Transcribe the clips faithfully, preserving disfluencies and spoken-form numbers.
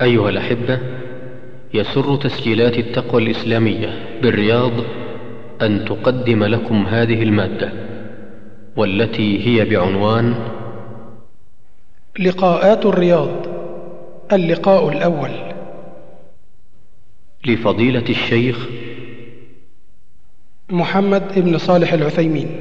أيها الأحبة، يسر تسجيلات التقوى الإسلامية بالرياض أن تقدم لكم هذه المادة، والتي هي بعنوان لقاءات الرياض، اللقاء الأول، لفضيلة الشيخ محمد بن صالح العثيمين.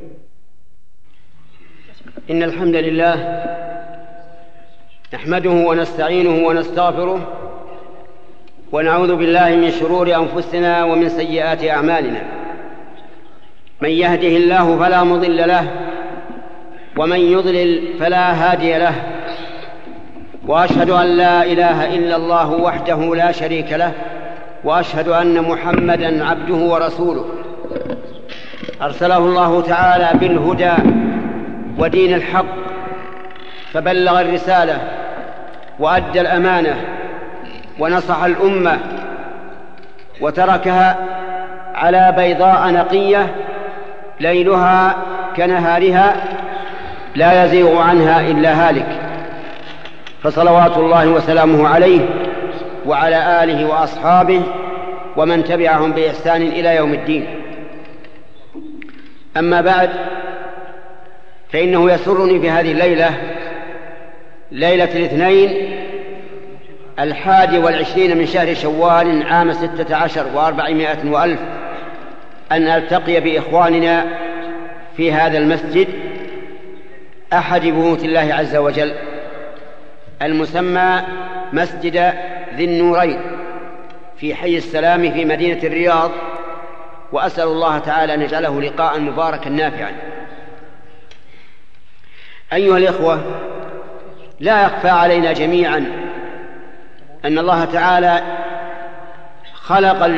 إن الحمد لله نحمده ونستعينه ونستغفره، ونعوذ بالله من شرور أنفسنا ومن سيئات أعمالنا. من يهده الله فلا مضل له، ومن يضلل فلا هادي له، وأشهد أن لا إله إلا الله وحده لا شريك له، وأشهد أن محمدًا عبده ورسوله، أرسله الله تعالى بالهدى ودين الحق، فبلغ الرسالة وأدى الأمانة ونصح الأمة، وتركها على بيضاء نقية ليلها كنهارها لا يزيغ عنها إلا هالك، فصلوات الله وسلامه عليه وعلى آله وأصحابه ومن تبعهم بإحسان إلى يوم الدين. أما بعد، فإنه يسرني في هذه الليلة، ليلة الاثنين الحادي والعشرين من شهر شوال عام ستة عشر وأربعمائة وألف، أن ألتقي بإخواننا في هذا المسجد، أحد بيوت الله عز وجل، المسمى مسجد ذي النورين في حي السلام في مدينة الرياض، وأسأل الله تعالى أن يجعله لقاء مباركا نافعا. أيها الإخوة، لا يخفى علينا جميعا أن الله تعالى خلق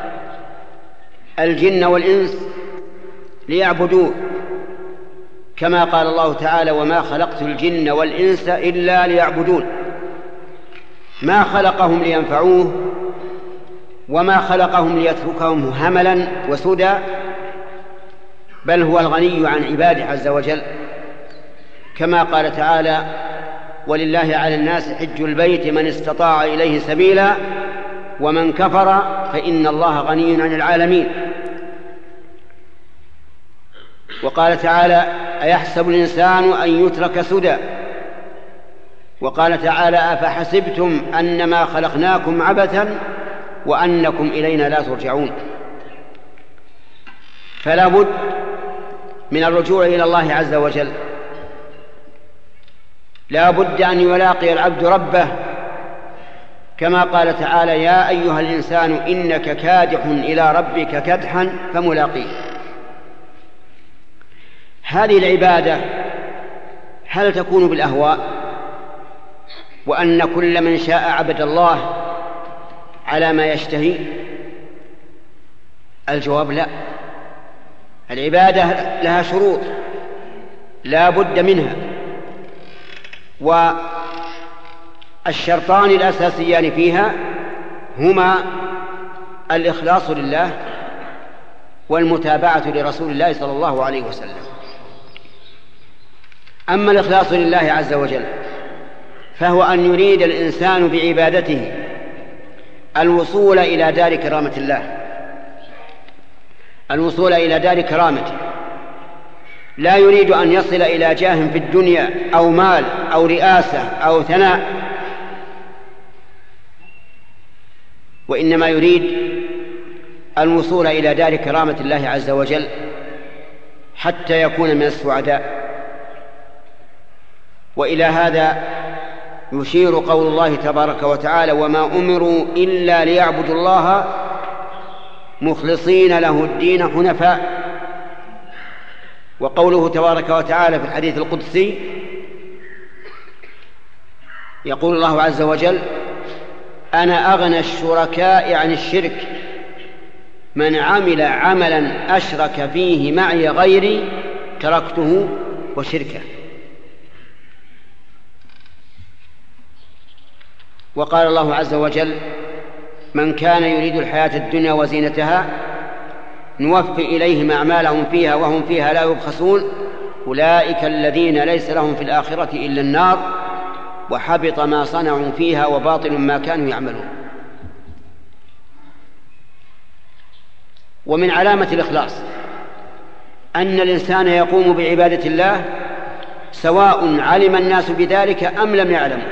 الجن والإنس ليعبدوه، كما قال الله تعالى: وما خلقت الجن والإنس إلا ليعبدون. ما خلقهم لينفعوه، وما خلقهم ليتركهم هملا وسدى، بل هو الغني عن عباده عز وجل، كما قال تعالى: ولله على الناس حج البيت من استطاع إليه سبيلا ومن كفر فإن الله غني عن العالمين. وقال تعالى: أيحسب الإنسان أن يترك سدى. وقال تعالى: أفحسبتم أنما خلقناكم عبثا وأنكم إلينا لا ترجعون. فلا بد من الرجوع إلى الله عز وجل، لا بد أن يلاقي العبد ربه، كما قال تعالى: يا أيها الإنسان إنك كادح إلى ربك كدحا فملاقيه. هذه العبادة هل تكون بالأهواء، وأن كل من شاء عبد الله على ما يشتهي؟ الجواب لا. العبادة لها شروط لا بد منها، والشرطان الأساسيان فيها هما الإخلاص لله والمتابعة لرسول الله صلى الله عليه وسلم. أما الإخلاص لله عز وجل فهو أن يريد الإنسان بعبادته الوصول إلى دار كرامة الله، الوصول إلى دار كرامته، لا يريد أن يصل إلى جاه في الدنيا أو مال أو رئاسة أو ثناء، وإنما يريد الوصول إلى دار كرامة الله عز وجل حتى يكون من السعداء. وإلى هذا يشير قول الله تبارك وتعالى: وما أمروا إلا ليعبدوا الله مخلصين له الدين حنفاء. وقوله تبارك وتعالى في الحديث القدسي يقول الله عز وجل: أنا أغنى الشركاء عن الشرك، من عمل عملا أشرك فيه معي غيري تركته وشركه. وقال الله عز وجل: من كان يريد الحياة الدنيا وزينتها نوفي إليهم أعمالهم فيها وهم فيها لا يبخسون، أولئك الذين ليس لهم في الآخرة إلا النار وحبط ما صنعوا فيها وباطل ما كانوا يعملون. ومن علامة الإخلاص أن الإنسان يقوم بعبادة الله سواء علم الناس بذلك أم لم يعلموا،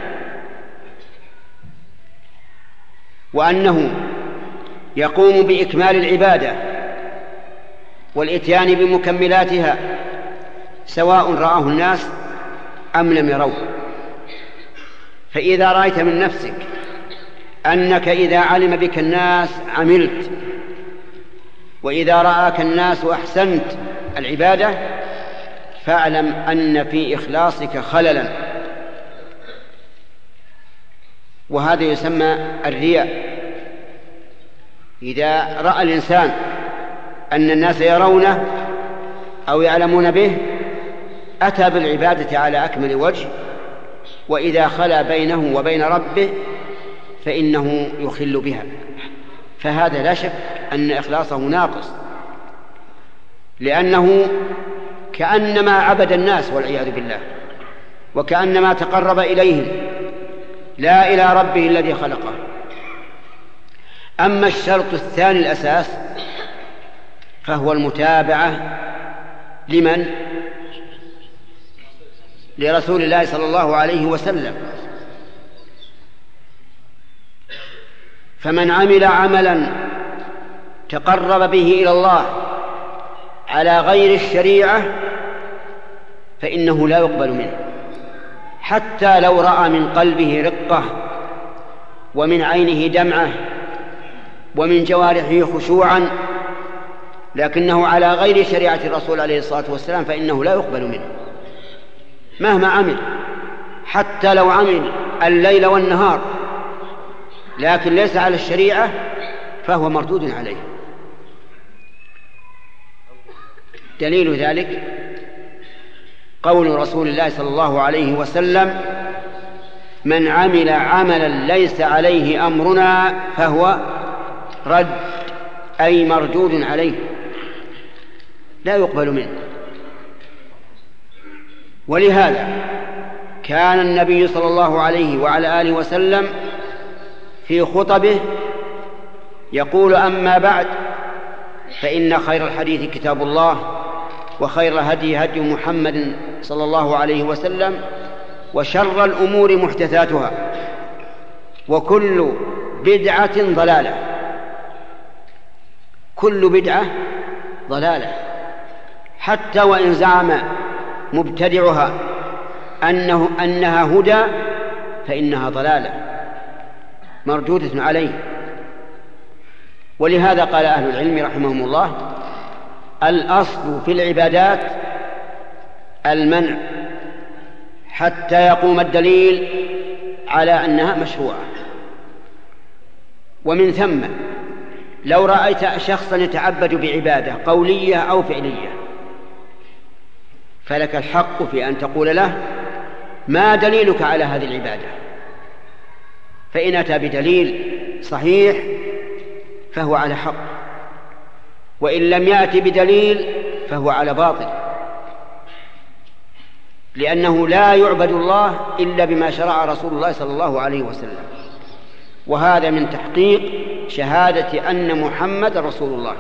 وأنه يقوم بإكمال العبادة والإتيان بمكملاتها سواء رآه الناس أم لم يروه. فإذا رأيت من نفسك أنك إذا علم بك الناس عملت، وإذا رآك الناس أحسنت العبادة، فاعلم أن في إخلاصك خللا، وهذا يسمى الرياء. إذا رأى الإنسان أن الناس يرونه أو يعلمون به أتى بالعبادة على أكمل وجه، وإذا خلا بينه وبين ربه فإنه يخل بها، فهذا لا شك أن إخلاصه ناقص، لأنه كأنما عبد الناس والعياذ بالله، وكأنما تقرب إليهم لا إلى ربه الذي خلقه. أما الشرط الثاني الأساس فهو المتابعة لمن؟ لرسول الله صلى الله عليه وسلم. فمن عمل عملا تقرب به إلى الله على غير الشريعة فإنه لا يقبل منه، حتى لو رأى من قلبه رقة ومن عينه دمعة ومن جوارحه خشوعا، لكنه على غير شريعة الرسول عليه الصلاة والسلام فإنه لا يقبل منه مهما عمل، حتى لو عمل الليل والنهار لكن ليس على الشريعة فهو مردود عليه. دليل ذلك قول رسول الله صلى الله عليه وسلم: من عمل عملا ليس عليه أمرنا فهو رد، أي مردود عليه لا يقبل منه. ولهذا كان النبي صلى الله عليه وعلى آله وسلم في خطبه يقول: أما بعد فإن خير الحديث كتاب الله، وخير الهدي هدي محمد صلى الله عليه وسلم، وشر الأمور محدثاتها، وكل بدعة ضلالة. كل بدعة ضلالة، حتى وإن زعم مبتدعها أنه أنها هدى فإنها ضلالة مردودة عليه. ولهذا قال أهل العلم رحمهم الله: الأصل في العبادات المنع حتى يقوم الدليل على أنها مشروعة. ومن ثم لو رأيت شخصا يتعبد بعبادة قولية أو فعلية فلك الحق في أن تقول له: ما دليلك على هذه العبادة؟ فإن أتى بدليل صحيح فهو على حق، وإن لم يأتي بدليل فهو على باطل، لأنه لا يعبد الله إلا بما شرع رسول الله صلى الله عليه وسلم، وهذا من تحقيق شهادة أن محمد رسول الله.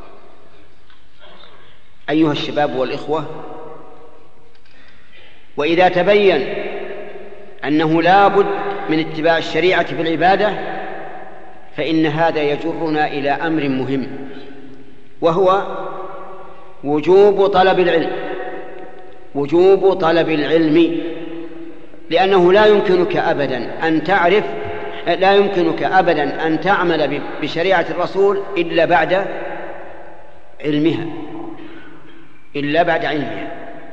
أيها الشباب والإخوة، وإذا تبين أنه لا بد من اتباع الشريعة في العبادة فإن هذا يجرنا إلى أمر مهم، وهو وجوب طلب العلم. وجوب طلب العلم، لأنه لا يمكنك أبدا أن تعرف لا يمكنك أبدا أن تعمل بشريعة الرسول إلا بعد علمها إلا بعد علمها.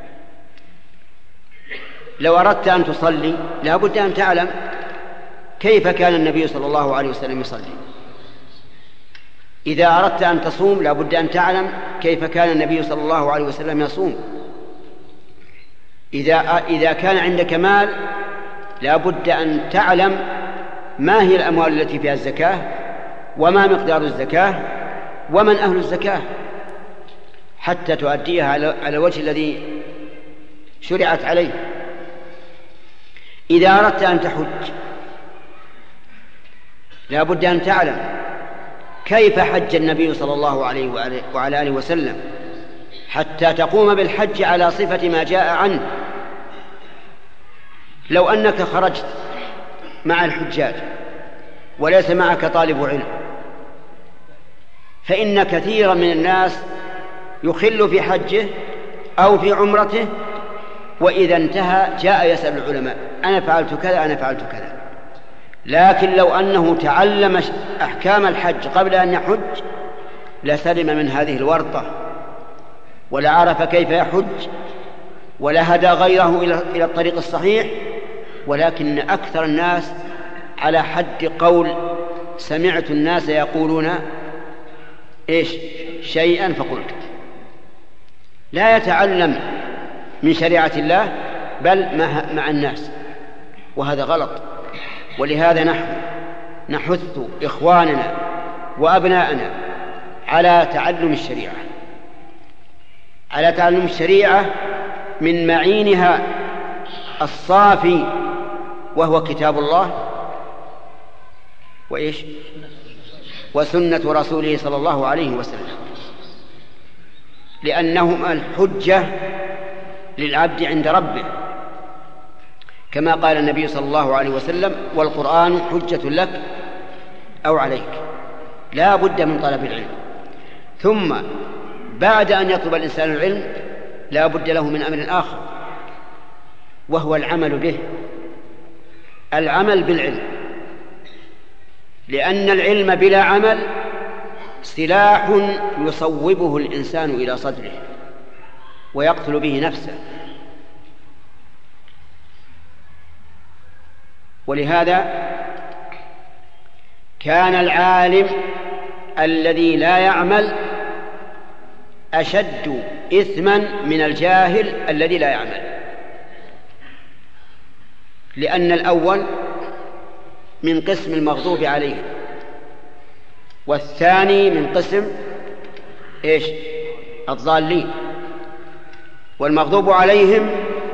لو أردت أن تصلي لا بد أن تعلم كيف كان النبي صلى الله عليه وسلم يصلي. إذا أردت أن تصوم لا بد أن تعلم كيف كان النبي صلى الله عليه وسلم يصوم. إذا إذا كان عندك مال لا بد أن تعلم ما هي الأموال التي فيها الزكاة، وما مقدار الزكاة، ومن أهل الزكاة، حتى تؤديها على الوجه الذي شرعت عليه. إذا أردت أن تحج لا بد أن تعلم كيف حج النبي صلى الله عليه وعلى آله وسلم حتى تقوم بالحج على صفة ما جاء عنه. لو أنك خرجت مع الحجاج وليس معك طالب علم، فإن كثيرا من الناس يخل في حجه أو في عمرته، وإذا انتهى جاء يسأل العلماء أنا فعلت كذا أنا فعلت كذا. لكن لو أنه تعلم أحكام الحج قبل أن يحج لسلم من هذه الورطة، ولا عرف كيف يحج، ولا هدى غيره إلى الطريق الصحيح. ولكن أكثر الناس على حد قول سمعت الناس يقولون إيش شيئا فقلت، لا يتعلم من شريعة الله بل مع الناس، وهذا غلط. ولهذا نحن نحث إخواننا وأبناءنا على تعلم الشريعة، على تعلم الشريعة من معينها الصافي وهو كتاب الله وإيش وسنة رسوله صلى الله عليه وسلم، لأنهما الحجة للعبد عند ربه، كما قال النبي صلى الله عليه وسلم والقرآن حجة لك أو عليك. لا بد من طلب العلم، ثم بعد أن يطلب الإنسان العلم لا بد له من أمر آخر وهو العمل به، العمل بالعلم، لأن العلم بلا عمل سلاح يصوبه الإنسان إلى صدره ويقتل به نفسه. ولهذا كان العالم الذي لا يعمل أشد إثما من الجاهل الذي لا يعمل، لأن الأول من قسم المغضوب عليه والثاني من قسم إيش الضالين. والمغضوب عليهم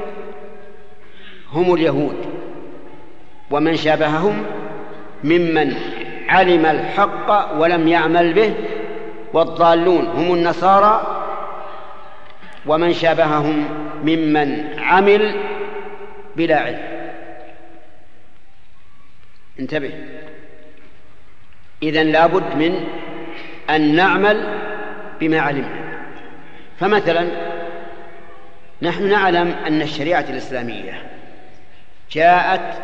هم اليهود ومن شابههم ممن علم الحق ولم يعمل به، والضالون هم النصارى ومن شابههم ممن عمل بلا علم. انتبه، إذن لابد من أن نعمل بما علمنا. فمثلا نحن نعلم أن الشريعة الإسلامية جاءت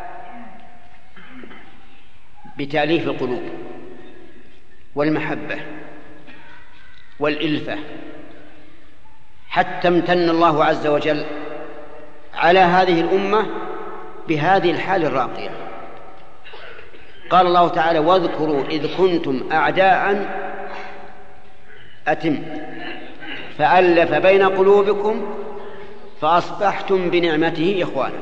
بتأليف القلوب والمحبة والإلفة، حتى امتن الله عز وجل على هذه الأمة بهذه الحال الراقية. قال الله تعالى واذكروا إذ كنتم أعداء أتم فألف بين قلوبكم فأصبحتم بنعمته إخوانا.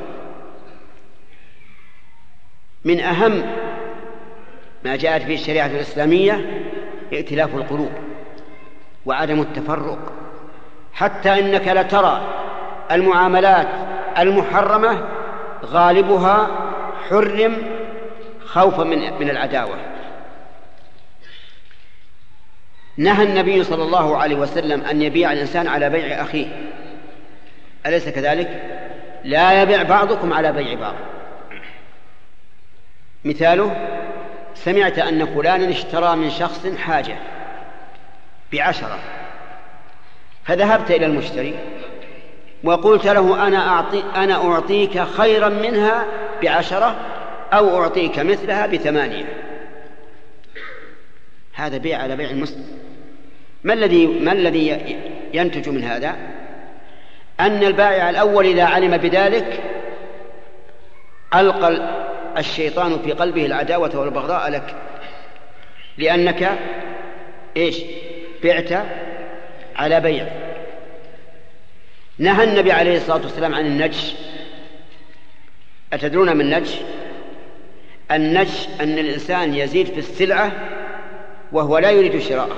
من أهم ما جاءت به الشريعة الإسلامية ائتلاف القلوب وعدم التفرق، حتى إنك لترى المعاملات المحرمة غالبها حرم خوفا من من العداوة. نهى النبي صلى الله عليه وسلم أن يبيع الإنسان على بيع أخيه، أليس كذلك؟ لا يبيع بعضكم على بيع بعض. مثاله سمعت أن فلانا اشترى من شخص حاجة بعشرة، فذهبت إلى المشتري وقلت له أنا, أعطي أنا أعطيك خيرا منها بعشرة أو أعطيك مثلها بثمانية. هذا بيع على بيع المسلم. ما الذي ما الذي ينتج من هذا؟ أن البائع الأول إذا علم بذلك ألقى الشيطان في قلبه العداوة والبغضاء لك، لأنك إيش بعت على بيع. نهى النبي عليه الصلاة والسلام عن النجش. أتدرون من النجش؟ النجش أن الإنسان يزيد في السلعة وهو لا يريد شراءها،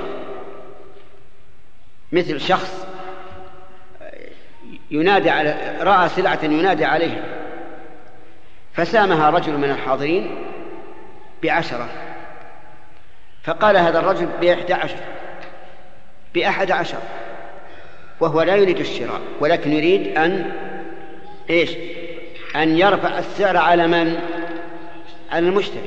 مثل شخص ينادى على رأى سلعة ينادى عليها فسامها رجل من الحاضرين بعشرة، فقال هذا الرجل بإحدى عشر بأحد عشر، وهو لا يريد الشراء ولكن يريد أن إيش أن يرفع السعر على من؟ على المشتري.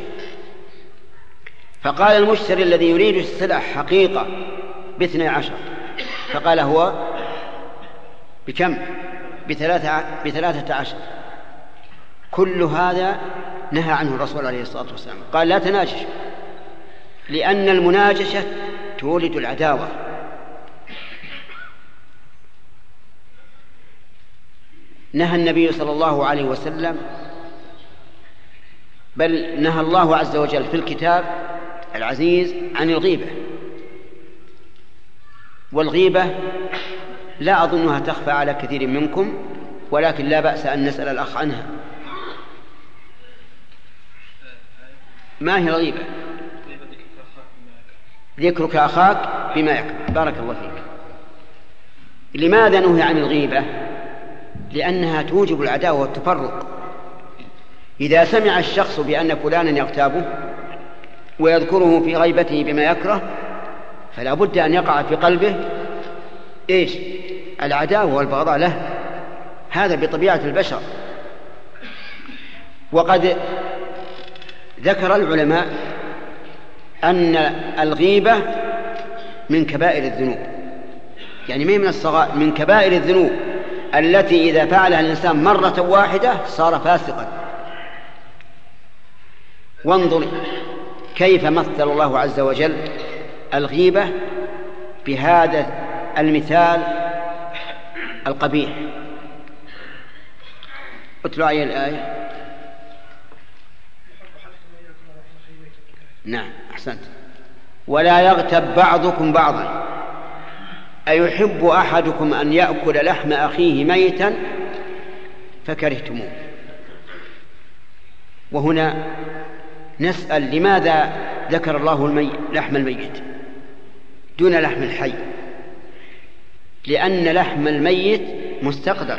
فقال المشتري الذي يريد السلع حقيقة باثني عشر، فقال هو بكم؟ بثلاثة, بثلاثة عشر. كل هذا نهى عنه الرسول عليه الصلاة والسلام، قال لا تناجش، لأن المناجشة تولد العداوة. نهى النبي صلى الله عليه وسلم، بل نهى الله عز وجل في الكتاب العزيز عن الغيبة، والغيبة لا أظنها تخفى على كثير منكم، ولكن لا بأس أن نسأل الأخ عنها. ما هي الغيبة؟ ذكرك أخاك بما يكره. بارك الله فيك. لماذا نهي عن الغيبة؟ لأنها توجب العداوة والتفرق. إذا سمع الشخص بأن فلانا يغتابه ويذكره في غيبته بما يكره، فلا بد أن يقع في قلبه إيش؟ العداوة والبغضاء له. هذا بطبيعة البشر. وقد ذكر العلماء أن الغيبة من كبائر الذنوب، يعني ما من الصغائر، من كبائر الذنوب التي إذا فعلها الإنسان مرة واحدة صار فاسقا. وانظر كيف مثل الله عز وجل الغيبة بهذا المثال القبيح. اتلو علي الآية. نعم أحسنت. ولا يغتب بعضكم بعضا أيحب أحدكم أن يأكل لحم أخيه ميتا فكرهتموه. وهنا نسأل لماذا ذكر الله المي... لحم الميت دون لحم الحي؟ لأن لحم الميت مستقدر،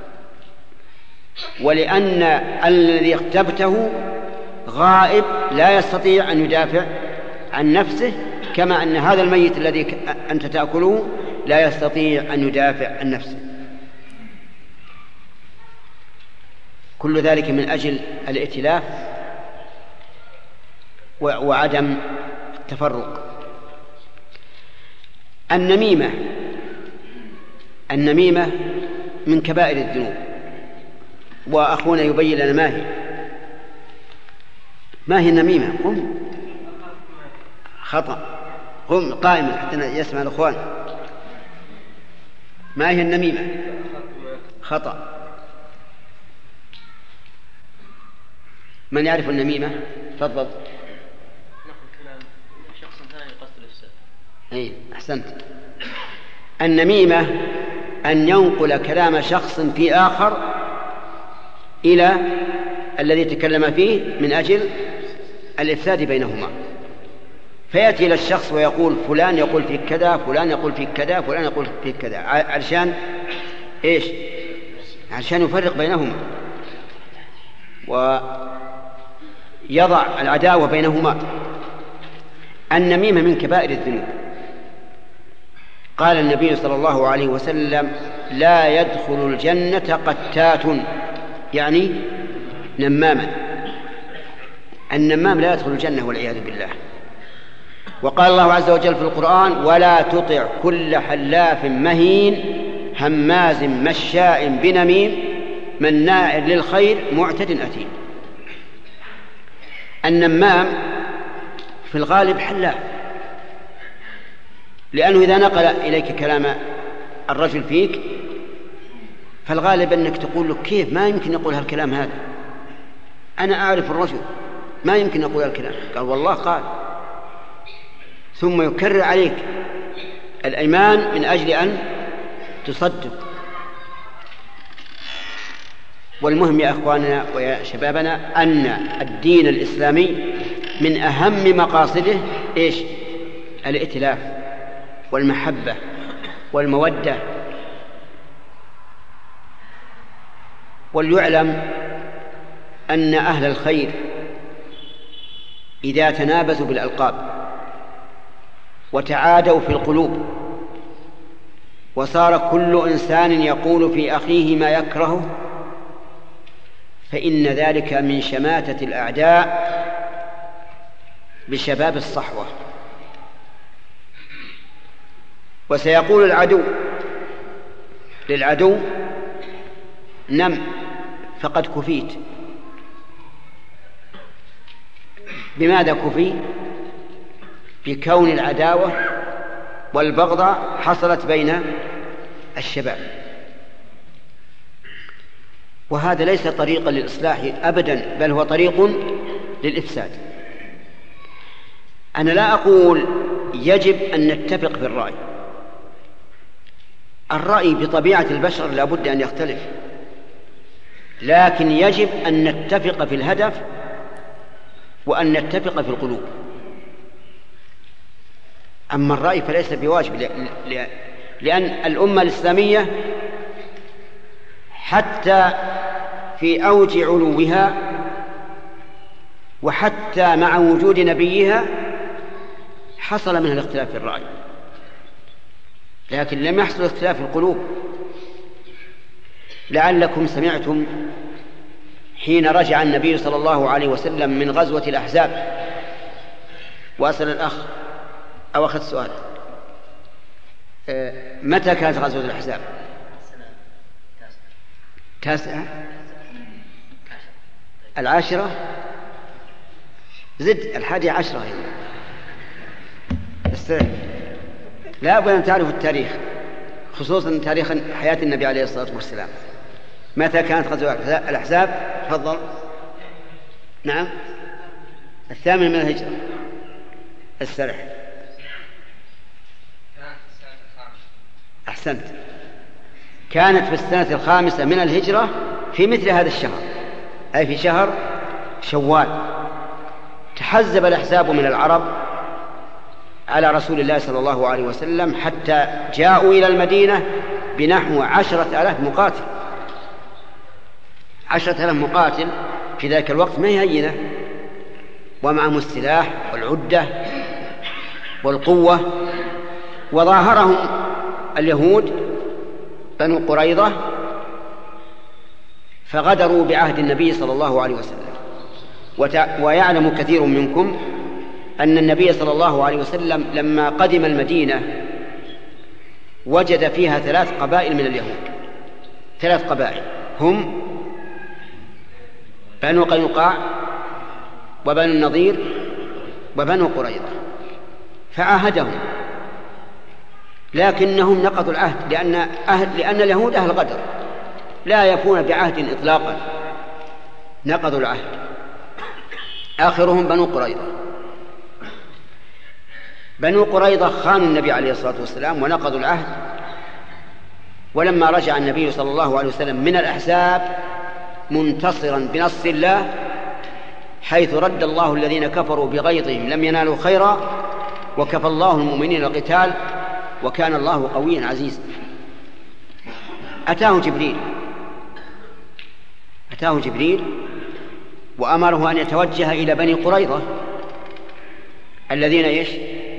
ولأن الذي اغتبته غائب لا يستطيع أن يدافع عن نفسه، كما أن هذا الميت الذي أنت تأكله لا يستطيع أن يدافع عن نفسه. كل ذلك من أجل الائتلاف وعدم التفرق. النميمة النميمة من كبائر الذنوب، وأخونا يبين لنا ما هي. ما هي النميمة؟ قم خطأ قم قائما حتى يسمع الأخوان. ما هي النميمة؟ خطأ. من يعرف النميمة؟ تفضل. أي أحسنت. النميمة أن ينقل كلام شخص في آخر إلى الذي تكلم فيه من أجل الإفساد بينهما، فيأتي إلى الشخص ويقول فلان يقول فيك كذا، فلان يقول فيك كذا، فلان يقول فيك كذا، علشان إيش؟ علشان يفرق بينهما ويضع العداوة بينهما. النميمة من كبائر الذنوب. قال النبي صلى الله عليه وسلم لا يدخل الجنة قتات، يعني نماما. النمام لا يدخل الجنة والعياذ بالله. وقال الله عز وجل في القرآن ولا تطع كل حلاف مهين هماز مشاء بنميم مناع للخير معتد أثيم. النمام في الغالب حلاف، لأنه إذا نقل إليك كلام الرجل فيك فالغالب أنك تقول له كيف ما يمكن يقول هالكلام هذا، أنا أعرف الرجل ما يمكن يقول هالكلام. قال والله قال، ثم يكرر عليك الأيمان من أجل أن تصدق. والمهم يا أخواننا ويا شبابنا أن الدين الإسلامي من أهم مقاصده إيش؟ الائتلاف والمحبة والمودة. وليعلم أن أهل الخير إذا تنابزوا بالألقاب وتعادوا في القلوب وصار كل إنسان يقول في أخيه ما يكرهه فإن ذلك من شماتة الأعداء بشباب الصحوة. وسيقول العدو للعدو نم فقد كفيت. بماذا كفي؟ بكون العداوة والبغضاء حصلت بين الشباب، وهذا ليس طريقا للإصلاح أبدا، بل هو طريق للإفساد. أنا لا أقول يجب أن نتفق في الرأي، الرأي بطبيعة البشر لا بد أن يختلف، لكن يجب أن نتفق في الهدف وأن نتفق في القلوب. أما الرأي فليس بواجب، لأن الأمة الإسلامية حتى في أوج علوها وحتى مع وجود نبيها حصل منها الاختلاف في الرأي، لكن لم يحصل اختلاف في القلوب. لعلكم سمعتم حين رجع النبي صلى الله عليه وسلم من غزوة الأحزاب، وأسأل الأخ أو أخذ سؤال، متى كانت غزوة الأحزاب؟ تاسعة العاشرة زد الحادية عشرة هنا. لا بد أن تعرفوا التاريخ، خصوصا تاريخ حياة النبي عليه الصلاة والسلام. متى كانت غزوة الأحزاب؟ تفضل. نعم، الثامن من الهجرة. السرح. أحسنت، كانت في السنة الخامسة من الهجرة في مثل هذا الشهر، أي في شهر شوال. تحزب الأحزاب من العرب على رسول الله صلى الله عليه وسلم حتى جاءوا إلى المدينة بنحو عشرة آلاف مقاتل. عشرة آلاف مقاتل في ذلك الوقت ما هي هينة، ومعهم السلاح والعدة والقوة. وظاهرهم اليهود بنو قريظة، فغدروا بعهد النبي صلى الله عليه وسلم. ويعلم كثير منكم أن النبي صلى الله عليه وسلم لما قدم المدينة وجد فيها ثلاث قبائل من اليهود، ثلاث قبائل هم بنو قينقاع وبنو النضير وبنو قريظة، فعاهدهم، لكنهم نقضوا العهد، لأن, أهل لأن اليهود أهل غدر لا يفون بعهد إطلاقا، نقضوا العهد. آخرهم بنو قريظة. بنو قريظة خانوا النبي عليه الصلاة والسلام ونقضوا العهد. ولما رجع النبي صلى الله عليه وسلم من الأحزاب منتصرا بنصر الله، حيث رد الله الذين كفروا بغيظهم لم ينالوا خيرا، وكفى الله المؤمنين القتال، وكان الله قويا عزيزا. أتاه جبريل أتاه جبريل وأمره أن يتوجه إلى بني قريظة الذين إيش؟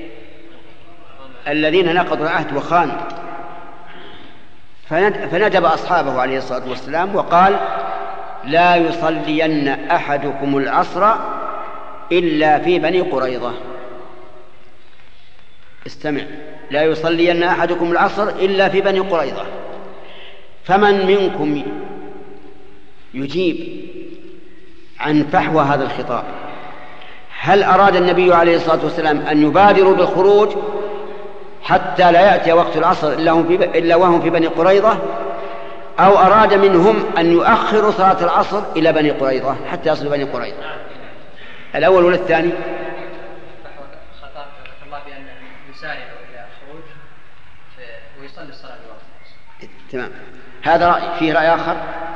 الذين نقضوا العهد وخانوا. فندب أصحابه عليه الصلاة والسلام وقال: لا يصلين أحدكم العصر إلا في بني قريظة. استمع، لا يصلين أحدكم العصر إلا في بني قريظة. فمن منكم يجيب عن فحوى هذا الخطاب؟ هل أراد النبي عليه الصلاة والسلام أن يبادروا بالخروج حتى لا يأتي وقت العصر إلا وهم في بني قريظة، أو أراد منهم أن يؤخروا صلاة العصر إلى بني قريظة حتى يصلوا بني قريظة؟ الأول ولا الثاني؟ خطاب الله بأن يسارع إلى الخروج ويصلي الصلاة بوقتها. تمام، هذا رأي. فيه رأي آخر؟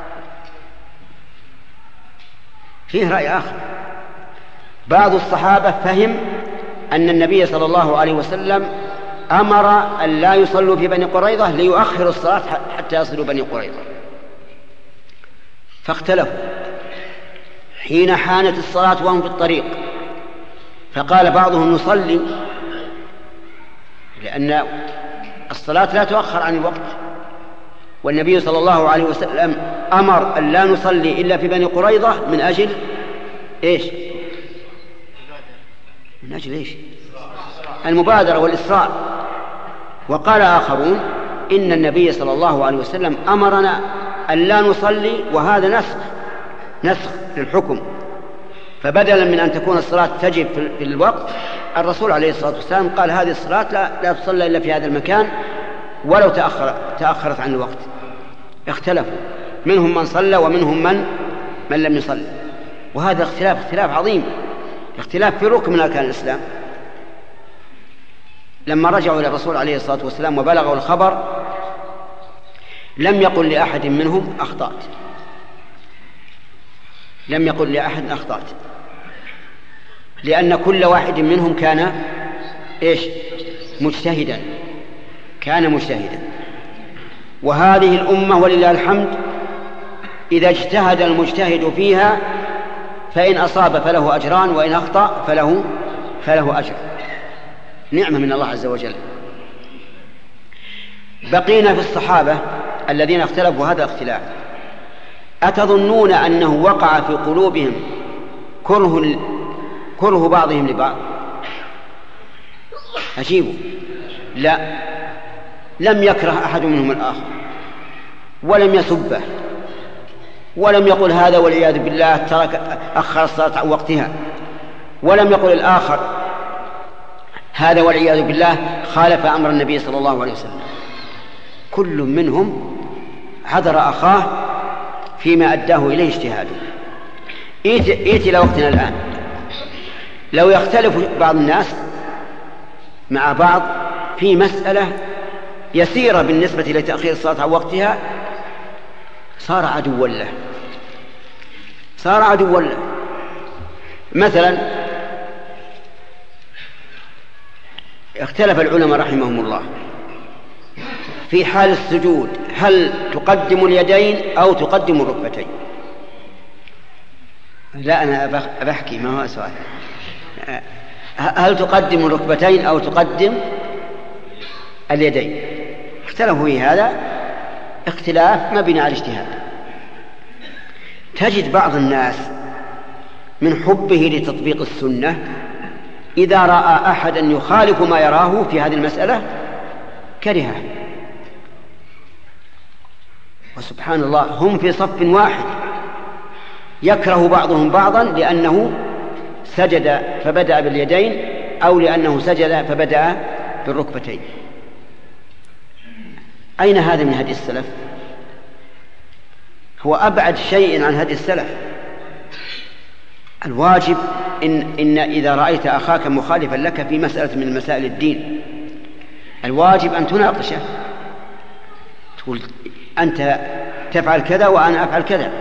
فيه رأي آخر. بعض الصحابة فهم أن النبي صلى الله عليه وسلم أمر أن لا يصلوا في بني قريظة ليؤخروا الصلاة حتى يصلوا بني قريظة، فاختلفوا. حين حانت الصلاة وهم في الطريق، فقال بعضهم نصلي، لأن الصلاة لا تؤخر عن الوقت، والنبي صلى الله عليه وسلم أمر أن لا نصلي إلا في بني قريظة من أجل إيش؟ من أجل إيش؟ المبادرة والإسراع. وقال آخرون إن النبي صلى الله عليه وسلم أمرنا أن لا نصلي، وهذا نسخ نسخ للحكم، فبدلا من أن تكون الصلاة تجب في الوقت، الرسول عليه الصلاة والسلام قال هذه الصلاة لا, لا تصلى إلا في هذا المكان ولو تأخر تأخرت عن الوقت. اختلفوا، منهم من صلى ومنهم من من لم يصلي، وهذا اختلاف اختلاف عظيم، اختلاف في ركن من أركان الإسلام. لما رجعوا إلى الرسول عليه الصلاة والسلام وبلغوا الخبر لم يقل لأحد منهم أخطأت، لم يقل لأحد أخطأت، لأن كل واحد منهم كان إيش؟ مجتهدا، كان مجتهدا. وهذه الأمة ولله الحمد إذا اجتهد المجتهد فيها فإن أصاب فله أجران، وإن أخطأ فله فله أجر، نعمة من الله عز وجل. بقينا في الصحابة الذين اختلفوا هذا الاختلاف. أتظنون أنه وقع في قلوبهم كره كره بعضهم لبعض؟ أجيبوا، لا، لم يكره أحد منهم الآخر، ولم يسبه، ولم يقل هذا والعياذ بالله ترك أخر الصلاة عن وقتها، ولم يقل الآخر هذا والعياذ بالله خالف أمر النبي صلى الله عليه وسلم. كل منهم عذر أخاه فيما أداه إليه اجتهاده. إيتي إلى وقتنا الآن، لو يختلف بعض الناس مع بعض في مسألة يسيرة بالنسبة لتأخير الصلاة عن وقتها صار عدوا له، صار عدوا له. مثلا اختلف العلماء رحمهم الله في حال السجود، هل تقدم اليدين أو تقدم الركبتين؟ لا، أنا أبحكي، ما هو سؤال. هل تقدم الركبتين أو تقدم اليدين؟ اختلفوا في هذا اختلاف مبني على الاجتهاد. تجد بعض الناس من حبه لتطبيق السنة إذا رأى أحدا يخالف ما يراه في هذه المسألة كرهه، وسبحان الله هم في صف واحد، يكره بعضهم بعضا لأنه سجد فبدأ باليدين أو لأنه سجد فبدأ بالركبتين. أين هذا من هدي السلف؟ هو أبعد شيء عن هدي السلف. الواجب إن, إن إذا رأيت أخاك مخالفا لك في مسألة من مسائل الدين، الواجب أن تناقشه، تقول أنت تفعل كذا وأنا أفعل كذا،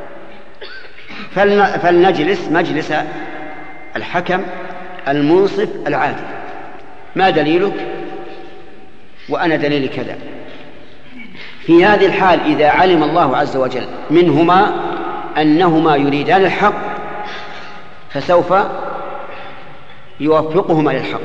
فلنجلس مجلس الحكم المنصف العادل، ما دليلك وأنا دليلي كذا. في هذه الحال إذا علم الله عز وجل منهما أنهما يريدان الحق فسوف يوفقهما للحق،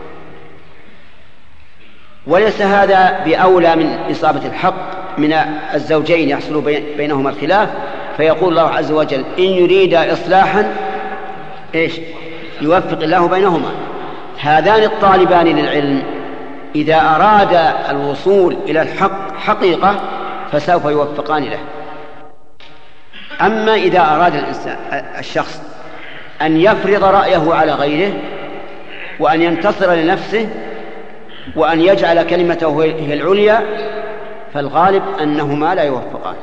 وليس هذا بأولى من إصابة الحق من الزوجين يحصل بينهما الخلاف، فيقول الله عز وجل إن يريد إصلاحا إيش يوفق الله بينهما. هذان الطالبان للعلم إذا أراد الوصول إلى الحق حقيقة فسوف يوفقان له. أما إذا أراد الإنسان الشخص أن يفرض رأيه على غيره وأن ينتصر لنفسه وأن يجعل كلمته هي العليا، فالغالب أنهما لا يوفقان.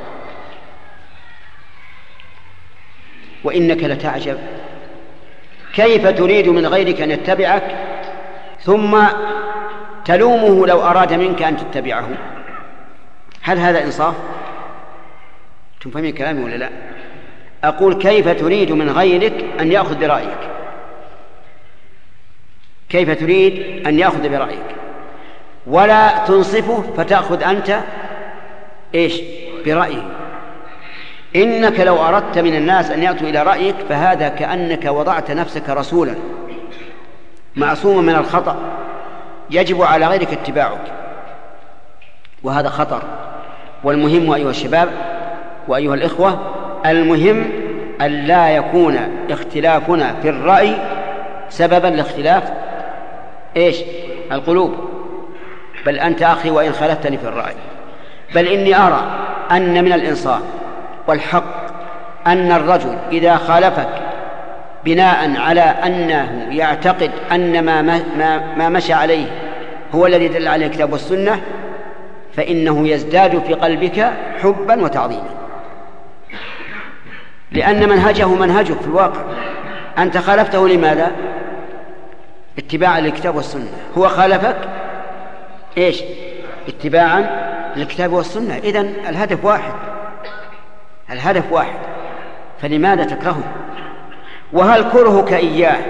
وإنك لتعجب كيف تريد من غيرك أن يتبعك ثم تلومه لو أراد منك أن تتبعه. هل هذا إنصاف؟ تفهمين كلامي ولا لا؟ أقول كيف تريد من غيرك أن يأخذ برأيك، كيف تريد أن يأخذ برأيك ولا تنصفه فتأخذ أنت إيش برأيه. إنك لو أردت من الناس أن يأتوا إلى رأيك فهذا كأنك وضعت نفسك رسولا معصوما من الخطأ يجب على غيرك اتباعك، وهذا خطر. والمهم أيها الشباب وأيها الإخوة، المهم أن لا يكون اختلافنا في الرأي سببا لاختلاف إيش؟ القلوب. بل أنت أخي وإن خالفتني في الرأي، بل إني أرى أن من الإنصاف والحق أن الرجل إذا خالفك بناء على أنه يعتقد أن ما, ما, ما مشى عليه هو الذي دل عليه الكتاب والسنة فإنه يزداد في قلبك حبا وتعظيما، لأن منهجه منهجك في الواقع. أنت خالفته لماذا؟ اتباعا للكتاب والسنة. هو خالفك إيش؟ اتباعا للكتاب والسنة. إذن الهدف واحد، الهدف واحد، فلماذا تكرهه؟ وهل كرهك إياه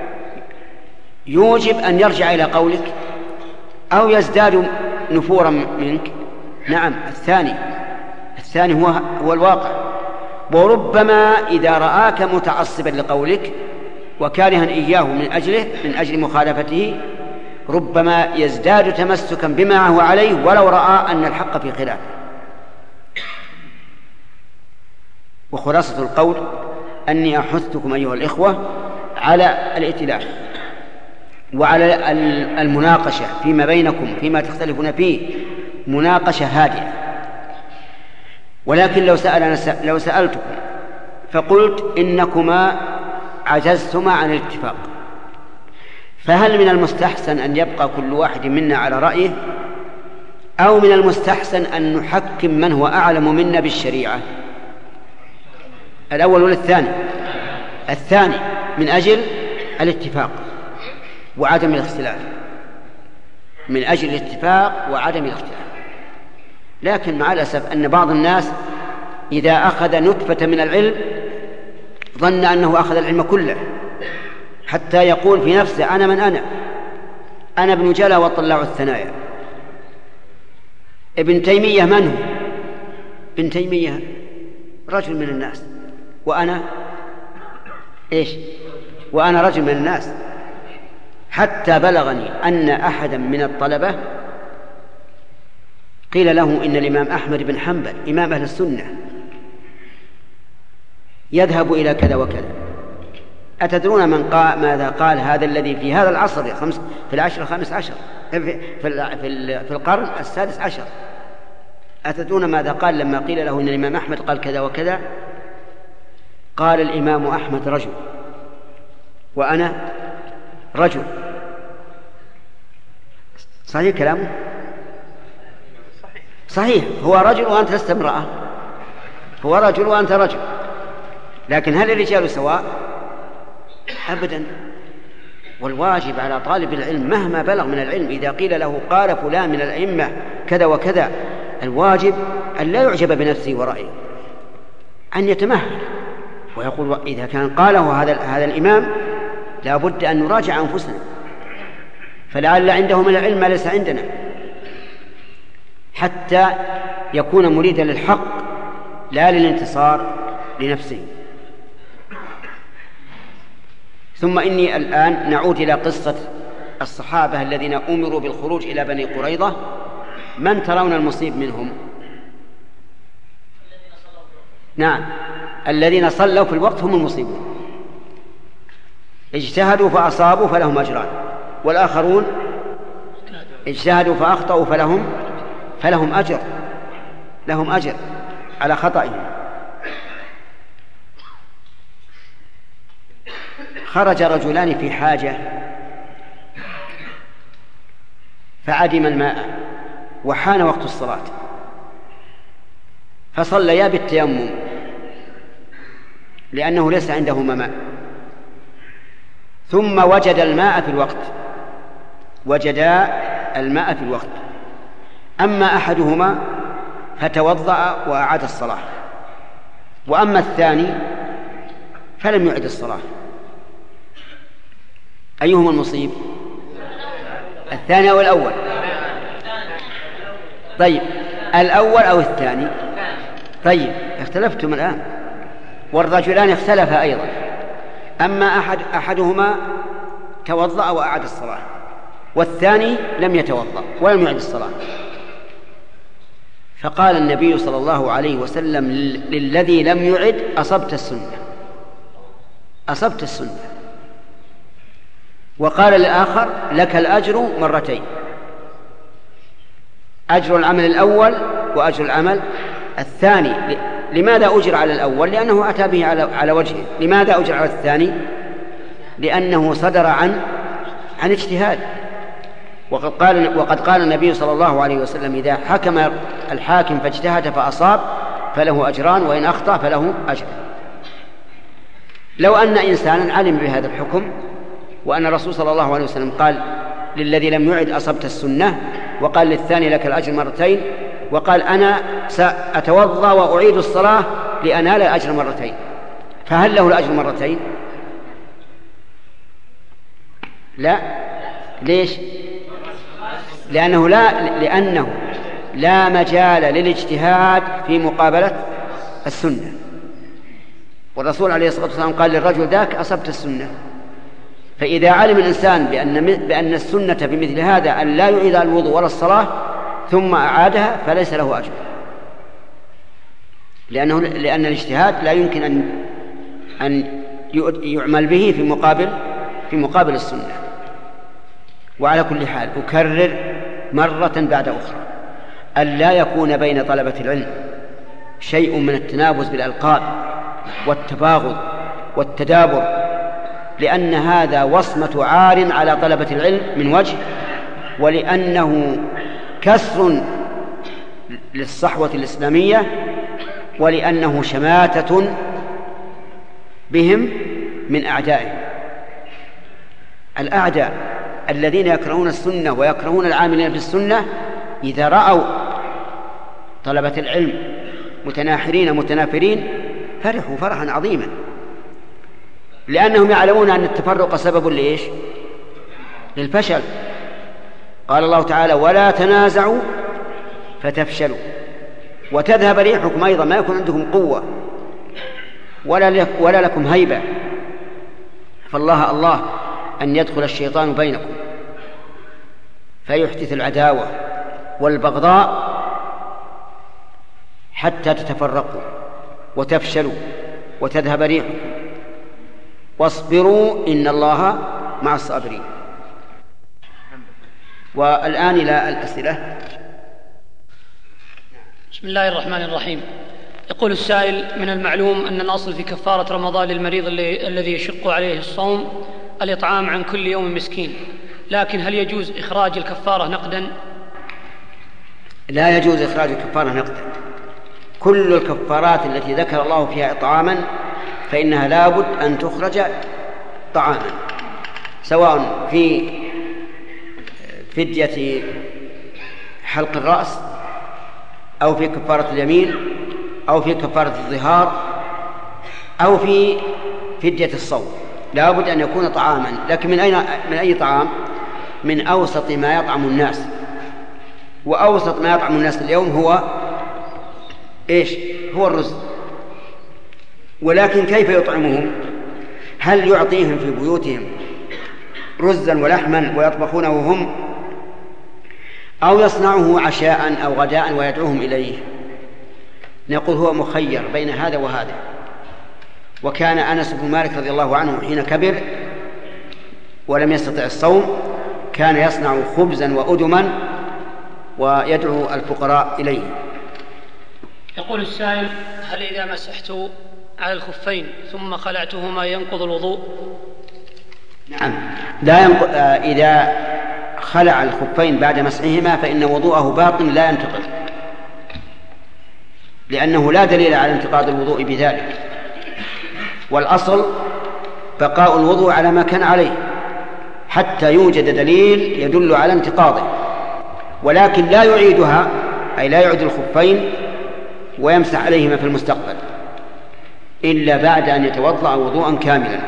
يوجب أن يرجع إلى قولك أو يزداد نفورا منك؟ نعم، الثاني الثاني هو, هو الواقع. وربما إذا رآك متعصبا لقولك وكارها إياه من أجله من أجل مخالفته ربما يزداد تمسكا بما هو عليه ولو رأى أن الحق في خلافه. وخلاصة القول أني أحثكم أيها الإخوة على الائتلاف وعلى المناقشة فيما بينكم فيما تختلفون فيه مناقشة هادئة. ولكن لو سألنا لو سألتكم فقلت إنكما عجزتما عن الاتفاق، فهل من المستحسن أن يبقى كل واحد منا على رأيه أو من المستحسن أن نحكم من هو أعلم منا بالشريعة؟ الأول ولا الثاني؟ الثاني، من أجل الاتفاق وعدم الاختلاف، من أجل الاتفاق وعدم الاختلاف. لكن مع الأسف أن بعض الناس إذا أخذ نتفة من العلم ظن أنه أخذ العلم كله، حتى يقول في نفسه أنا من أنا أنا ابن جلا وطلع الثنايا. ابن تيمية من هو؟ ابن تيمية رجل من الناس، وأنا إيش؟ وأنا رجل من الناس. حتى بلغني أن أحدا من الطلبة قيل له إن الإمام أحمد بن حنبل إمام أهل السنة يذهب إلى كذا وكذا. أتدرون من قال ماذا قال هذا الذي في هذا العصر خمس في العشر الخامس عشر في, في, في القرن السادس عشر؟ أتدرون ماذا قال لما قيل له إن الإمام أحمد قال كذا وكذا؟ قال الإمام أحمد رجل وأنا رجل. صحيح كلامه؟ صحيح، هو رجل وأنت لست امرأة، هو رجل وأنت رجل، لكن هل الرجال سواء؟ أبدا. والواجب على طالب العلم مهما بلغ من العلم إذا قيل له قال فلان من الأئمة كذا وكذا، الواجب أن لا يعجب بنفسه ورأيه، أن يتمهل ويقول إذا كان قاله هذا هذا الإمام لا بد أن نراجع أنفسنا، فلعل عنده من العلم ما ليس عندنا، حتى يكون مريدا للحق لا للانتصار لنفسه. ثم إني الآن نعود إلى قصة الصحابة الذين أمروا بالخروج إلى بني قريظة. من ترون المصيب منهم؟ نعم، الذين صلوا في الوقت هم المصيبون، اجتهدوا فأصابوا فلهم أجران، والآخرون اجتهدوا فأخطأوا فلهم فلهم أجر لهم أجر على خطئهم. خرج رجلان في حاجة فعدم الماء وحان وقت الصلاة فصليا بالتيمم لأنه ليس عندهما ماء، ثم وجد الماء في الوقت وجدا الماء في الوقت أما أحدهما فتوضأ وأعاد الصلاة، وأما الثاني فلم يعد الصلاة. أيهما المصيب؟ الثاني أو الأول؟ طيب، الأول أو الثاني؟ طيب اختلفتم الآن، والرجلان اختلفا أيضا. أما أحد أحدهما توضأ وأعاد الصلاة، والثاني لم يتوضأ ولم يعد الصلاة. فقال النبي صلى الله عليه وسلم للذي لم يعد: أصبت السنة، أصبت السنة. وقال للآخر: لك الأجر مرتين، أجر العمل الأول وأجر العمل الثاني. لماذا أجر على الأول؟ لأنه أتى به على وجهه. لماذا أجر على الثاني؟ لأنه صدر عن عن اجتهاد. وقد قال وقد قال النبي صلى الله عليه وسلم: إذا حكم الحاكم فاجتهد فأصاب فله أجران، وإن أخطأ فله أجر. لو أن إنسانا علم بهذا الحكم، وأن الرسول صلى الله عليه وسلم قال للذي لم يعد: أصبت السنة، وقال للثاني: لك الأجر مرتين، وقال: أنا سأتوضأ وأعيد الصلاة لأنال الأجر مرتين، فهل له الأجر مرتين؟ لا. ليش؟ لأنه لا لأنه لا مجال للاجتهاد في مقابلة السنة. والرسول عليه الصلاة والسلام قال للرجل ذاك: أصبت السنة. فإذا علم الإنسان بأن بأن السنة في مثل هذا أن لا يعيد الوضوء ولا الصلاة ثم أعادها فليس له أجر، لأنه لأن الاجتهاد لا يمكن أن أن يعمل به في مقابل في مقابل السنة. وعلى كل حال أكرر مرة بعد أخرى أن لا يكون بين طلبة العلم شيء من التنابز بالألقاب والتباغض والتدابر، لأن هذا وصمة عار على طلبة العلم من وجه، ولأنه كسر للصحوة الإسلامية، ولأنه شماتة بهم من أعدائهم. الأعداء الذين يكرهون السنة ويكرهون العاملين بالسنة إذا رأوا طلبة العلم متناحرين متنافرين فرحوا فرحا عظيما، لأنهم يعلمون أن التفرق سبب لإيش؟ للفشل. قال الله تعالى: ولا تنازعوا فتفشلوا وتذهب ريحكم. أيضا ما يكون عندكم قوة ولا, ولا لكم هيبة، فالله الله أن يدخل الشيطان بينكم فيحدث العداوة والبغضاء حتى تتفرقوا وتفشلوا وتذهب ريحكم. واصبروا إن الله مع الصابرين. والآن إلى الأسئلة. بسم الله الرحمن الرحيم. يقول السائل: من المعلوم أن الأصل في كفارة رمضان للمريض الذي يشق عليه الصوم الإطعام عن كل يوم مسكين، لكن هل يجوز إخراج الكفارة نقدا؟ لا يجوز إخراج الكفارة نقدا. كل الكفارات التي ذكر الله فيها إطعاما فإنها لابد أن تخرج طعاما، سواء في فدية حلق الرأس أو في كفارة اليمين أو في كفارة الظهار أو في فدية الصوم، لابد أن يكون طعاما. لكن من أين من أي طعام؟ من أوسط ما يطعم الناس، وأوسط ما يطعم الناس اليوم هو إيش؟ هو الرز. ولكن كيف يطعمهم؟ هل يعطيهم في بيوتهم رزا ولحما ويطبخونه هم، أو يصنعه عشاء أو غداء ويدعوهم إليه؟ نقول هو مخير بين هذا وهذا. وكان أنس بن مالك رضي الله عنه حين كبر ولم يستطع الصوم كان يصنع خبزا وأدما ويدعو الفقراء إليه. يقول السائل: هل إذا مسحت على الخفين ثم خلعتهما ينقض الوضوء؟ نعم، لا ينقض. إذا خلع الخفين بعد مسحهما فإن وضوءه باق لا ينتقض، لأنه لا دليل على انتقاض الوضوء بذلك. والأصل بقاء الوضوء على ما كان عليه حتى يوجد دليل يدل على انتقاضه، ولكن لا يعيدها، أي لا يعيد الخفين ويمسح عليهما في المستقبل إلا بعد أن يتوضأ وضوءا كاملا.